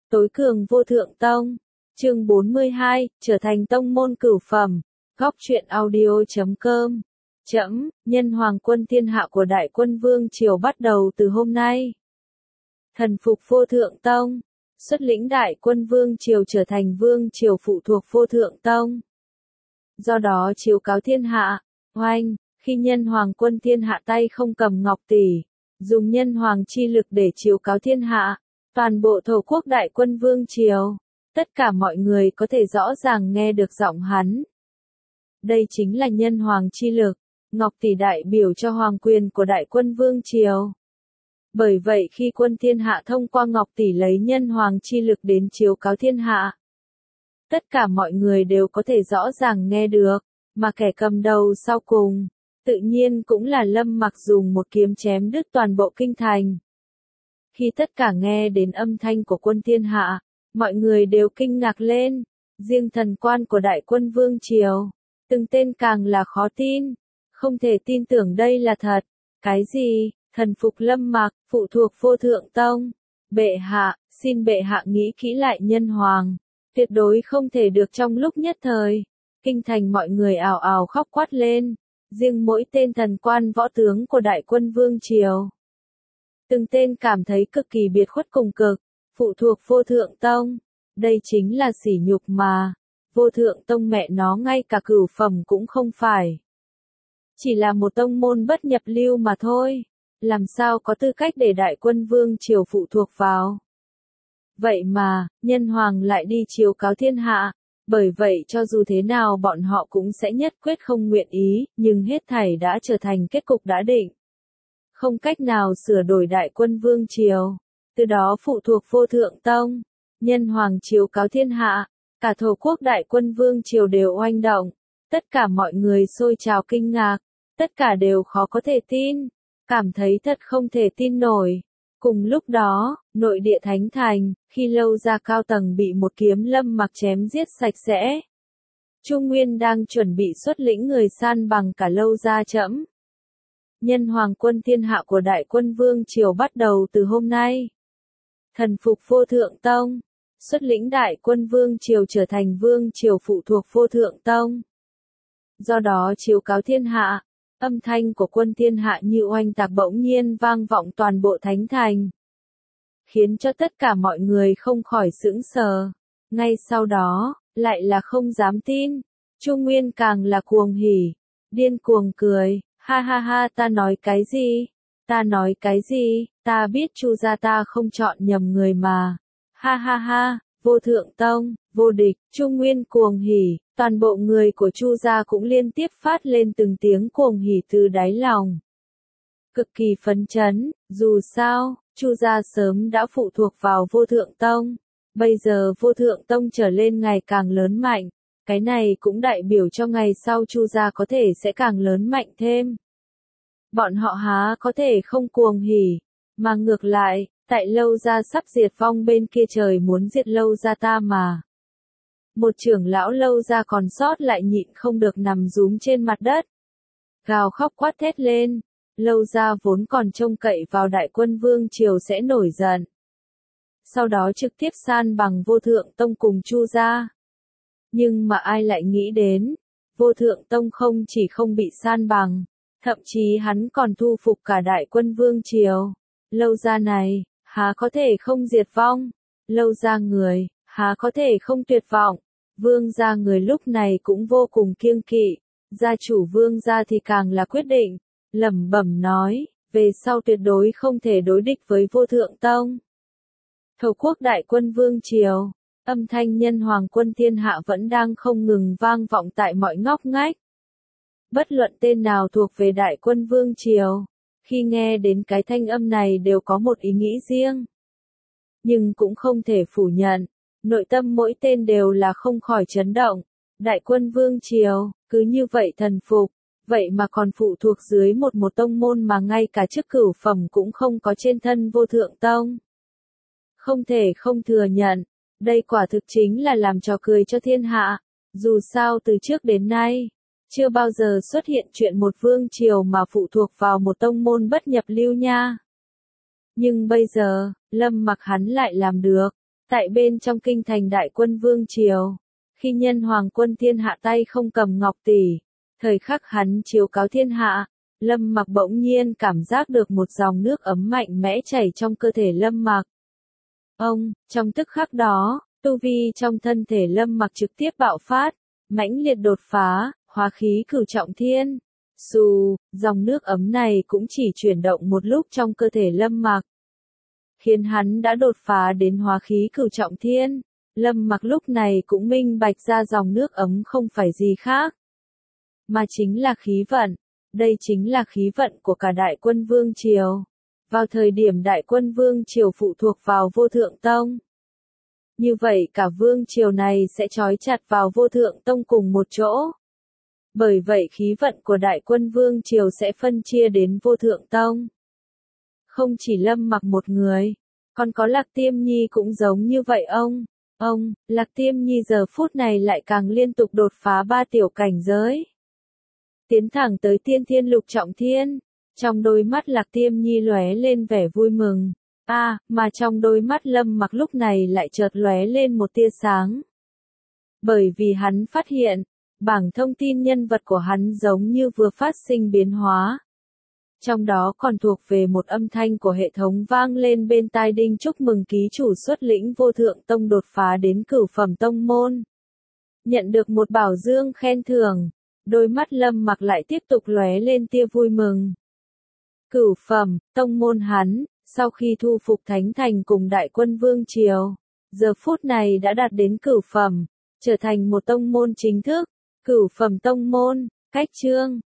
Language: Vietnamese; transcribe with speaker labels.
Speaker 1: Tối cường vô thượng tông. Chương 42, trở thành tông môn cửu phẩm. Góc truyện audio.com. Nhân hoàng quân thiên hạ của Đại Quân Vương Triều bắt đầu từ hôm nay. Thần phục vô thượng tông. Xuất lĩnh Đại Quân Vương Triều trở thành Vương Triều phụ thuộc vô thượng tông. Do đó chiếu cáo thiên hạ. Oanh, khi nhân hoàng quân thiên hạ tay không cầm ngọc tỷ, dùng nhân hoàng chi lực để chiếu cáo thiên hạ, toàn bộ thổ quốc Đại Quân Vương Triều, tất cả mọi người có thể rõ ràng nghe được giọng hắn. Đây chính là nhân hoàng chi lực, ngọc tỷ đại biểu cho hoàng quyền của Đại Quân Vương Triều. Bởi vậy khi quân thiên hạ thông qua ngọc tỷ lấy nhân hoàng chi lực đến chiếu cáo thiên hạ, tất cả mọi người đều có thể rõ ràng nghe được, mà kẻ cầm đầu sau cùng, tự nhiên cũng là Lâm Mặc dùng một kiếm chém đứt toàn bộ kinh thành. Khi tất cả nghe đến âm thanh của quân thiên hạ, mọi người đều kinh ngạc lên, riêng thần quan của Đại Quân Vương Triều, từng tên càng là khó tin, không thể tin tưởng đây là thật. Cái gì? Thần phục Lâm Mặc, phụ thuộc vô thượng tông. Bệ hạ, xin bệ hạ nghĩ kỹ lại nhân hoàng, tuyệt đối không thể được trong lúc nhất thời. Kinh thành mọi người ào ào khóc quát lên, riêng mỗi tên thần quan võ tướng của Đại Quân Vương Triều, từng tên cảm thấy cực kỳ biệt khuất cùng cực, phụ thuộc vô thượng tông, đây chính là sỉ nhục mà, vô thượng tông mẹ nó ngay cả cửu phẩm cũng không phải. Chỉ là một tông môn bất nhập lưu mà thôi, làm sao có tư cách để Đại Quân Vương Triều phụ thuộc vào. Vậy mà, nhân hoàng lại đi chiếu cáo thiên hạ, bởi vậy cho dù thế nào bọn họ cũng sẽ nhất quyết không nguyện ý, nhưng hết thảy đã trở thành kết cục đã định. Không cách nào sửa đổi Đại Quân Vương Triều, từ đó phụ thuộc vô thượng tông, nhân hoàng chiếu cáo thiên hạ, cả thổ quốc Đại Quân Vương Triều đều oanh động, tất cả mọi người sôi trào kinh ngạc, tất cả đều khó có thể tin, cảm thấy thật không thể tin nổi. Cùng lúc đó, nội địa Thánh Thành, khi Lâu Gia cao tầng bị một kiếm Lâm Mặc chém giết sạch sẽ, Trung Nguyên đang chuẩn bị xuất lĩnh người san bằng cả Lâu Gia trẫm. Nhân hoàng quân thiên hạ của Đại Quân Vương Triều bắt đầu từ hôm nay. Thần phục vô thượng tông, xuất lĩnh Đại Quân Vương Triều trở thành Vương Triều phụ thuộc vô thượng tông. Do đó chiếu cáo thiên hạ, âm thanh của quân thiên hạ như oanh tạc bỗng nhiên vang vọng toàn bộ Thánh Thành, khiến cho tất cả mọi người không khỏi sững sờ. Ngay sau đó, lại là không dám tin, Trung Nguyên càng là cuồng hỉ, điên cuồng cười, ha ha ha, ta nói cái gì? Ta nói cái gì? Ta biết Chu gia ta không chọn nhầm người mà. Ha ha ha, vô thượng tông, vô địch, Trung Nguyên cuồng hỉ, toàn bộ người của Chu gia cũng liên tiếp phát lên từng tiếng cuồng hỉ từ đáy lòng. Cực kỳ phấn chấn, dù sao, Chu gia sớm đã phụ thuộc vào vô thượng tông, bây giờ vô thượng tông trở lên ngày càng lớn mạnh, cái này cũng đại biểu cho ngày sau Chu gia có thể sẽ càng lớn mạnh thêm. Bọn họ há có thể không cuồng hỉ, mà ngược lại, tại Lâu Gia sắp diệt vong bên kia trời muốn diệt Lâu Gia ta mà. Một trưởng lão Lâu Gia còn sót lại nhịn không được nằm rúm trên mặt đất, gào khóc quát thét lên. Lâu Gia vốn còn trông cậy vào Đại Quân Vương Triều sẽ nổi giận, sau đó trực tiếp san bằng vô thượng tông cùng Chu gia. Nhưng mà ai lại nghĩ đến, vô thượng tông không chỉ không bị san bằng, thậm chí hắn còn thu phục cả Đại Quân Vương Triều. Lâu Gia này, há có thể không diệt vong? Lâu Gia người, há có thể không tuyệt vọng? Vương gia người lúc này cũng vô cùng kiêng kỵ, gia chủ Vương gia thì càng là quyết định, lẩm bẩm nói, về sau tuyệt đối không thể đối địch với vô thượng tông. Thổ quốc Đại Quân Vương Triều, âm thanh nhân hoàng quân thiên hạ vẫn đang không ngừng vang vọng tại mọi ngóc ngách. Bất luận tên nào thuộc về Đại Quân Vương Triều, khi nghe đến cái thanh âm này đều có một ý nghĩ riêng. Nhưng cũng không thể phủ nhận, nội tâm mỗi tên đều là không khỏi chấn động. Đại Quân Vương Triều, cứ như vậy thần phục, vậy mà còn phụ thuộc dưới một tông môn mà ngay cả chức cửu phẩm cũng không có trên thân vô thượng tông. Không thể không thừa nhận, đây quả thực chính là làm trò cười cho thiên hạ. Dù sao từ trước đến nay, chưa bao giờ xuất hiện chuyện một vương triều mà phụ thuộc vào một tông môn bất nhập lưu nha. Nhưng bây giờ, Lâm Mặc hắn lại làm được, Tại bên trong kinh thành Đại Quân Vương Triều, khi Nhân Hoàng Quân Thiên Hạ tay không cầm ngọc tỷ, thời khắc hắn chiếu cáo thiên hạ, Lâm Mặc bỗng nhiên cảm giác được một dòng nước ấm mạnh mẽ chảy trong cơ thể Lâm Mặc. Trong tức khắc đó, tu vi trong thân thể Lâm Mặc trực tiếp bạo phát, mãnh liệt đột phá, hóa khí cửu trọng thiên. Dòng nước ấm này cũng chỉ chuyển động một lúc trong cơ thể Lâm Mặc, khiến hắn đã đột phá đến hóa khí cửu trọng thiên. Lâm Mặc lúc này cũng minh bạch ra dòng nước ấm không phải gì khác, mà chính là khí vận. Đây chính là khí vận của cả Đại Quân Vương Triều. Vào thời điểm Đại Quân Vương Triều phụ thuộc vào Vô Thượng Tông, như vậy cả Vương Triều này sẽ trói chặt vào Vô Thượng Tông cùng một chỗ. Bởi vậy khí vận của Đại Quân Vương Triều sẽ phân chia đến Vô Thượng Tông. Không chỉ Lâm Mặc một người, còn có Lạc Tiêm Nhi cũng giống như vậy Lạc Tiêm Nhi giờ phút này lại càng liên tục đột phá 3 tiểu cảnh giới, tiến thẳng tới tiên thiên lục trọng thiên. Trong đôi mắt Lạc Tiêm Nhi lóe lên vẻ vui mừng. Mà trong đôi mắt Lâm Mặc lúc này lại chợt lóe lên một tia sáng. Bởi vì hắn phát hiện, bảng thông tin nhân vật của hắn giống như vừa phát sinh biến hóa. Trong đó còn thuộc về một âm thanh của hệ thống vang lên bên tai đinh chúc mừng ký chủ xuất lĩnh Vô Thượng Tông đột phá đến cửu phẩm tông môn. Nhận được một bảo dương khen thưởng, đôi mắt Lâm Mặc lại tiếp tục lóe lên tia vui mừng. Cửu phẩm, tông môn hắn, sau khi thu phục Thánh Thành cùng Đại Quân Vương Triều, giờ phút này đã đạt đến cửu phẩm, trở thành một tông môn chính thức. Cửu phẩm tông môn, cách chương.